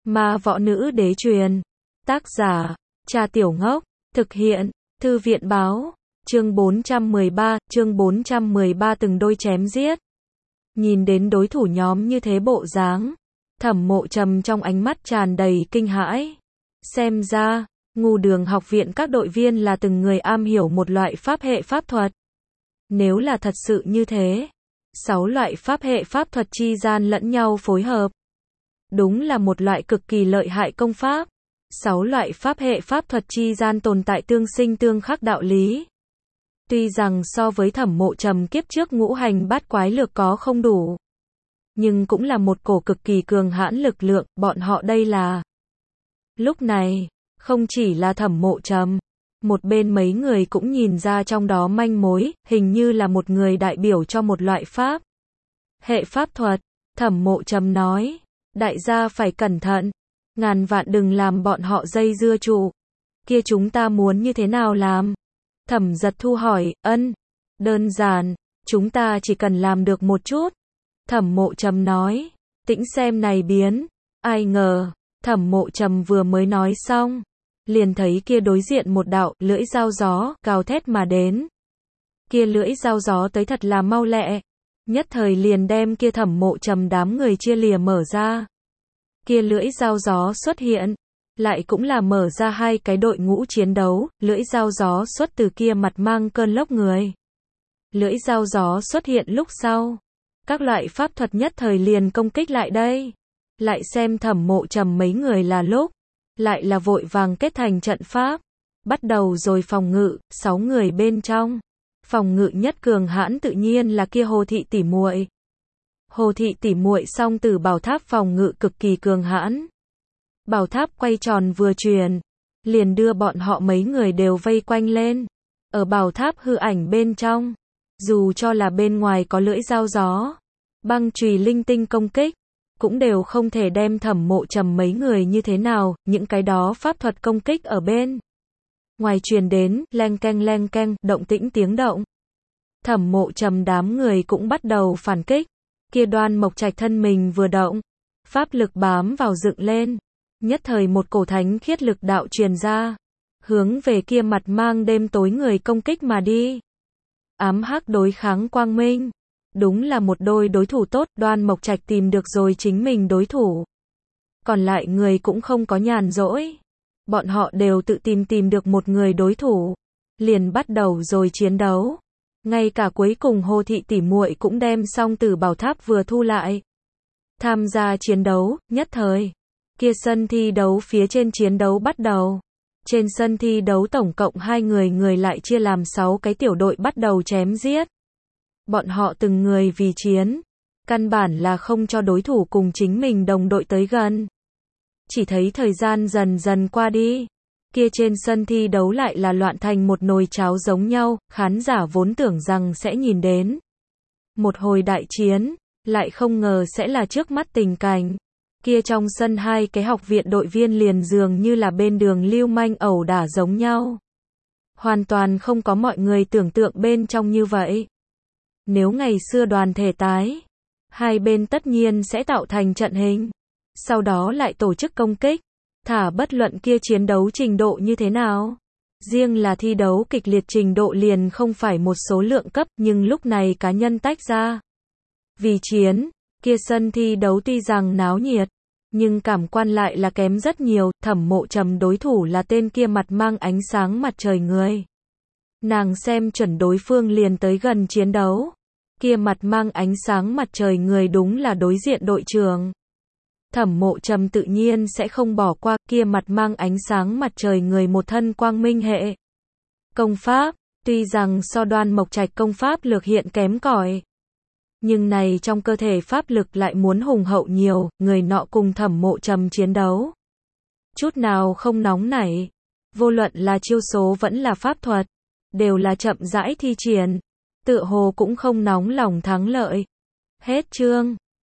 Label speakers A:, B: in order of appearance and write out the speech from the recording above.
A: Ma Võ Nữ Đế truyền. Tác giả, Cha Tiểu Ngốc. Thực hiện, Thư viện Báo. Chương 413 từng đôi chém giết. Nhìn đến đối thủ nhóm như thế bộ dáng, Thẩm Mộ Trầm trong ánh mắt tràn đầy kinh hãi. Xem ra, Ngũ Đường học viện các đội viên là từng người am hiểu một loại pháp hệ pháp thuật. Nếu là thật sự như thế, 6 loại pháp hệ pháp thuật chi gian lẫn nhau phối hợp, đúng là một loại cực kỳ lợi hại công pháp. 6 loại pháp hệ pháp thuật chi gian tồn tại tương sinh tương khắc đạo lý. Tuy rằng so với Thẩm Mộ Trầm kiếp trước ngũ hành bát quái lực có không đủ, nhưng cũng là một cổ cực kỳ cường hãn lực lượng, bọn họ đây là. Lúc này, không chỉ là Thẩm Mộ Trầm, một bên mấy người cũng nhìn ra trong đó manh mối, hình như là một người đại biểu cho một loại pháp hệ pháp thuật. Thẩm Mộ Trầm nói, đại gia phải cẩn thận, ngàn vạn đừng làm bọn họ dây dưa trụ. Kia chúng ta muốn như thế nào làm? Thẩm Giật Thu hỏi. Đơn giản, chúng ta chỉ cần làm được một chút. Thẩm Mộ Trầm nói, tĩnh xem này biến. Ai ngờ, Thẩm Mộ Trầm vừa mới nói xong, liền thấy kia đối diện một đạo lưỡi dao gió gào thét mà đến. Kia lưỡi dao gió tới thật là mau lẹ, nhất thời liền đem kia Thẩm Mộ Trầm đám người chia lìa mở ra. Kia lưỡi dao gió xuất hiện, lại cũng là mở ra hai cái đội ngũ chiến đấu. Lưỡi dao gió xuất từ kia mặt mang cơn lốc người. Lưỡi dao gió xuất hiện lúc sau, các loại pháp thuật nhất thời liền công kích lại đây. Lại xem Thẩm Mộ Trầm mấy người là lúc, lại là vội vàng kết thành trận pháp, bắt đầu rồi phòng ngự. 6 người bên trong, phòng ngự nhất cường hãn tự nhiên là kia Hồ Thị tỷ muội. Hồ Thị tỷ muội song tử bảo tháp phòng ngự cực kỳ cường hãn. Bảo tháp quay tròn vừa truyền, liền đưa bọn họ mấy người đều vây quanh lên. Ở bảo tháp hư ảnh bên trong, dù cho là bên ngoài có lưỡi dao gió, băng chùy linh tinh công kích, cũng đều không thể đem Thẩm Mộ Trầm mấy người như thế nào. Những cái đó pháp thuật công kích ở bên ngoài truyền đến, leng keng, động tĩnh tiếng động. Thẩm Mộ Trầm đám người cũng bắt đầu phản kích. Kia Đoan Mộc Trạch thân mình vừa động, pháp lực bám vào dựng lên, nhất thời một cổ thánh khiết lực đạo truyền ra, hướng về kia mặt mang đêm tối người công kích mà đi. Ám hắc đối kháng quang minh, đúng là một đôi đối thủ tốt. Đoan Mộc Trạch tìm được rồi chính mình đối thủ, còn lại người cũng không có nhàn rỗi, bọn họ đều tự tìm được một người đối thủ, liền bắt đầu rồi chiến đấu. Ngay cả cuối cùng Hồ Thị tỷ muội cũng đem song tử bảo tháp vừa thu lại, tham gia chiến đấu. Nhất thời, kia sân thi đấu phía trên chiến đấu bắt đầu. Trên sân thi đấu tổng cộng 2 người lại chia làm 6 cái tiểu đội bắt đầu chém giết. Bọn họ từng người vì chiến, căn bản là không cho đối thủ cùng chính mình đồng đội tới gần. Chỉ thấy thời gian dần dần qua đi, kia trên sân thi đấu lại là loạn thành một nồi cháo giống nhau. Khán giả vốn tưởng rằng sẽ nhìn đến một hồi đại chiến, lại không ngờ sẽ là trước mắt tình cảnh. Kia trong sân 2 cái học viện đội viên liền dường như là bên đường lưu manh ẩu đả giống nhau. Hoàn toàn không có mọi người tưởng tượng bên trong như vậy. Nếu ngày xưa đoàn thể tái, hai bên tất nhiên sẽ tạo thành trận hình, sau đó lại tổ chức công kích. Thả bất luận kia chiến đấu trình độ như thế nào, riêng là thi đấu kịch liệt trình độ liền không phải một số lượng cấp, nhưng lúc này cá nhân tách ra vì chiến. Kia sân thi đấu tuy rằng náo nhiệt, nhưng cảm quan lại là kém rất nhiều. Thẩm Mộ Trầm đối thủ là tên kia mặt mang ánh sáng mặt trời người. Nàng xem chuẩn đối phương liền tới gần chiến đấu. Kia mặt mang ánh sáng mặt trời người đúng là đối diện đội trưởng. Thẩm Mộ Trầm tự nhiên sẽ không bỏ qua. Kia mặt mang ánh sáng mặt trời người một thân quang minh hệ công pháp, tuy rằng so Đoan Mộc Trạch công pháp lược hiện kém cỏi, nhưng này trong cơ thể pháp lực lại muốn hùng hậu nhiều. Người nọ cùng Thẩm Mộ Trầm chiến đấu, chút nào không nóng nảy, vô luận là chiêu số vẫn là pháp thuật, đều là chậm rãi thi triển, tựa hồ cũng không nóng lòng thắng lợi. Hết chương.